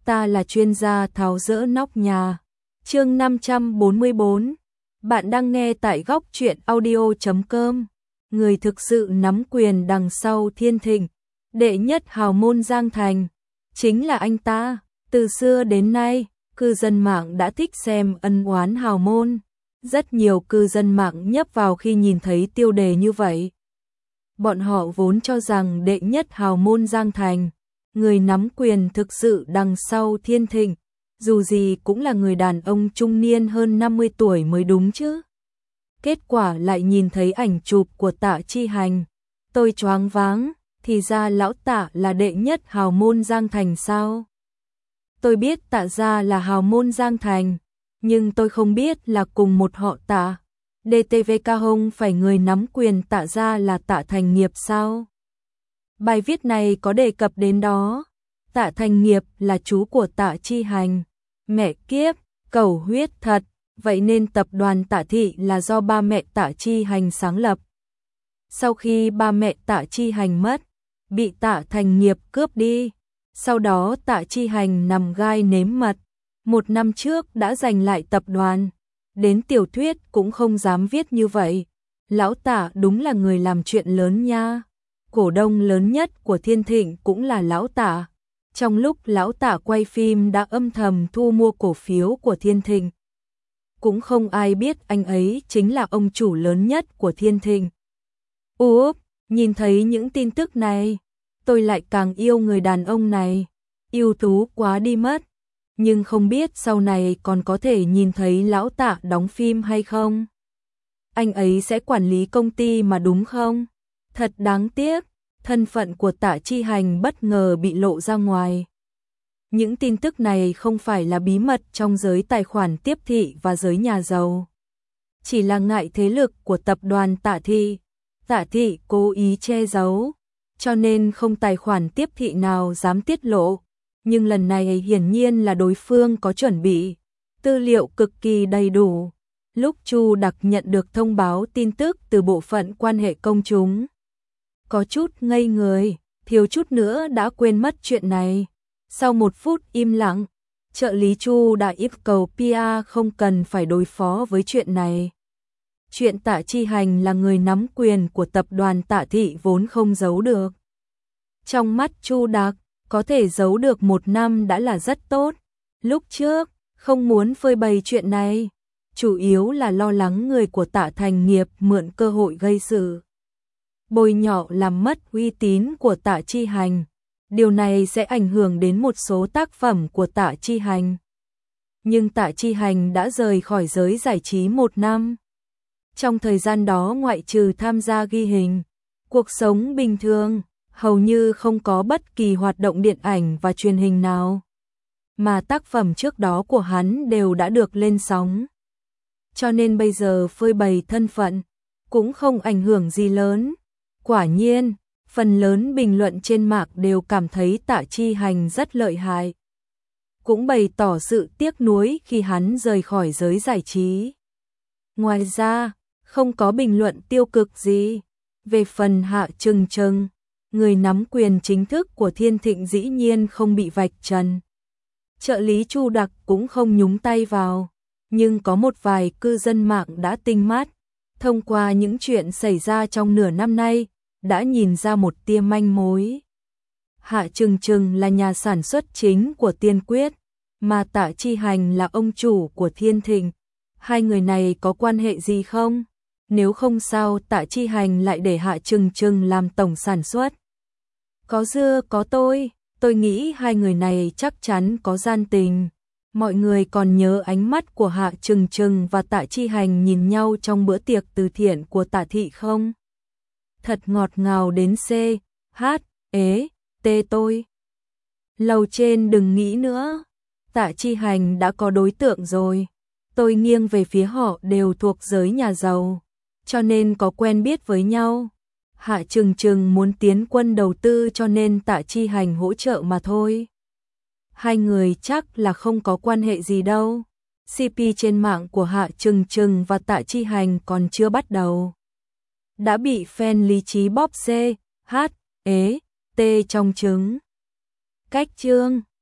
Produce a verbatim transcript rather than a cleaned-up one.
ta là chuyên gia tháo dỡ nóc nhà. Chương năm trăm bốn mươi bốn. Bạn đang nghe tại góc truyện audio chấm com. Người thực sự nắm quyền đằng sau Thiên Thịnh, đệ nhất hào môn Giang Thành, chính là anh ta. Từ xưa đến nay, cư dân mạng đã thích xem ân oán hào môn. Rất nhiều cư dân mạng nhấp vào khi nhìn thấy tiêu đề như vậy. Bọn họ vốn cho rằng đệ nhất hào môn Giang Thành, người nắm quyền thực sự đằng sau Thiên Thịnh, dù gì cũng là người đàn ông trung niên hơn năm mươi tuổi mới đúng chứ. Kết quả lại nhìn thấy ảnh chụp của Tạ Chi Hành. Tôi choáng váng, thì ra lão Tạ là đệ nhất hào môn Giang Thành sao? Tôi biết Tạ gia là hào môn Giang Thành, nhưng tôi không biết là cùng một họ Tạ. đê tê vê ca không phải người nắm quyền Tạ gia là Tạ Thành Nghiệp sao? Bài viết này có đề cập đến đó. Tạ Thành Nghiệp là chú của Tạ Chi Hành. Mẹ kiếp, cẩu huyết thật. Vậy nên tập đoàn Tạ Thị là do ba mẹ Tạ Chi Hành sáng lập. Sau khi ba mẹ Tạ Chi Hành mất, bị Tạ Thành Nghiệp cướp đi. Sau đó Tạ Chi Hành nằm gai nếm mật. Một năm trước đã giành lại tập đoàn. Đến tiểu thuyết cũng không dám viết như vậy. Lão Tạ đúng là người làm chuyện lớn nha. Cổ đông lớn nhất của Thiên Thịnh cũng là lão Tạ. Trong lúc lão Tạ quay phim đã âm thầm thu mua cổ phiếu của Thiên Thịnh. Cũng không ai biết anh ấy chính là ông chủ lớn nhất của Thiên Thịnh. Úp, nhìn thấy những tin tức này, tôi lại càng yêu người đàn ông này. Ưu tú quá đi mất. Nhưng không biết sau này còn có thể nhìn thấy lão Tạ đóng phim hay không? Anh ấy sẽ quản lý công ty mà đúng không? Thật đáng tiếc, thân phận của Tạ Chi Hành bất ngờ bị lộ ra ngoài. Những tin tức này không phải là bí mật trong giới tài khoản tiếp thị và giới nhà giàu. Chỉ là ngại thế lực của tập đoàn Tạ Thị. Tạ Thị cố ý che giấu, cho nên không tài khoản tiếp thị nào dám tiết lộ. Nhưng lần này hiển nhiên là đối phương có chuẩn bị, tư liệu cực kỳ đầy đủ. Lúc Chu Đặc nhận được thông báo tin tức từ bộ phận quan hệ công chúng, có chút ngây người, thiếu chút nữa đã quên mất chuyện này. Sau một phút im lặng, trợ lý Chu đã yêu cầu pê e không cần phải đối phó với chuyện này. Chuyện Tạ Chi Hành là người nắm quyền của tập đoàn Tạ Thị vốn không giấu được. Trong mắt Chu Đặc, có thể giấu được một năm đã là rất tốt. Lúc trước, không muốn phơi bày chuyện này, chủ yếu là lo lắng người của Tạ Thành Nghiệp mượn cơ hội gây sự. Bôi nhọ làm mất uy tín của Tạ Chi Hành. Điều này sẽ ảnh hưởng đến một số tác phẩm của Tạ Chi Hành. Nhưng Tạ Chi Hành đã rời khỏi giới giải trí một năm. Trong thời gian đó ngoại trừ tham gia ghi hình, cuộc sống bình thường, hầu như không có bất kỳ hoạt động điện ảnh và truyền hình nào. Mà tác phẩm trước đó của hắn đều đã được lên sóng. Cho nên bây giờ phơi bày thân phận, cũng không ảnh hưởng gì lớn. Quả nhiên, phần lớn bình luận trên mạng đều cảm thấy Tạ Chi Hành rất lợi hại. Cũng bày tỏ sự tiếc nuối khi hắn rời khỏi giới giải trí. Ngoài ra, không có bình luận tiêu cực gì. Về phần Hạ Trừng Trừng, người nắm quyền chính thức của Thiên Thịnh dĩ nhiên không bị vạch trần. Trợ lý Chu Đặc cũng không nhúng tay vào. Nhưng có một vài cư dân mạng đã tinh mắt. Thông qua những chuyện xảy ra trong nửa năm nay, đã nhìn ra một tia manh mối. Hạ Trừng Trừng là nhà sản xuất chính của Tiên Quyết, mà Tạ Chi Hành là ông chủ của Thiên Thịnh. Hai người này có quan hệ gì không? Nếu không sao Tạ Chi Hành lại để Hạ Trừng Trừng làm tổng sản xuất? Có dưa có tôi, tôi nghĩ hai người này chắc chắn có gian tình. Mọi người còn nhớ ánh mắt của Hạ Trừng Trừng và Tạ Chi Hành nhìn nhau trong bữa tiệc từ thiện của Tạ Thị không? Thật ngọt ngào đến C, H, ế, T tôi. Lầu trên đừng nghĩ nữa. Tạ Chi Hành đã có đối tượng rồi. Tôi nghiêng về phía họ đều thuộc giới nhà giàu, cho nên có quen biết với nhau. Hạ Trừng Trừng muốn tiến quân đầu tư cho nên Tạ Chi Hành hỗ trợ mà thôi. Hai người chắc là không có quan hệ gì đâu. xê pê trên mạng của Hạ Trừng Trừng và Tạ Chi Hành còn chưa bắt đầu. Đã bị fan lý trí bóp C, H, ế, T trong trứng. Cách chương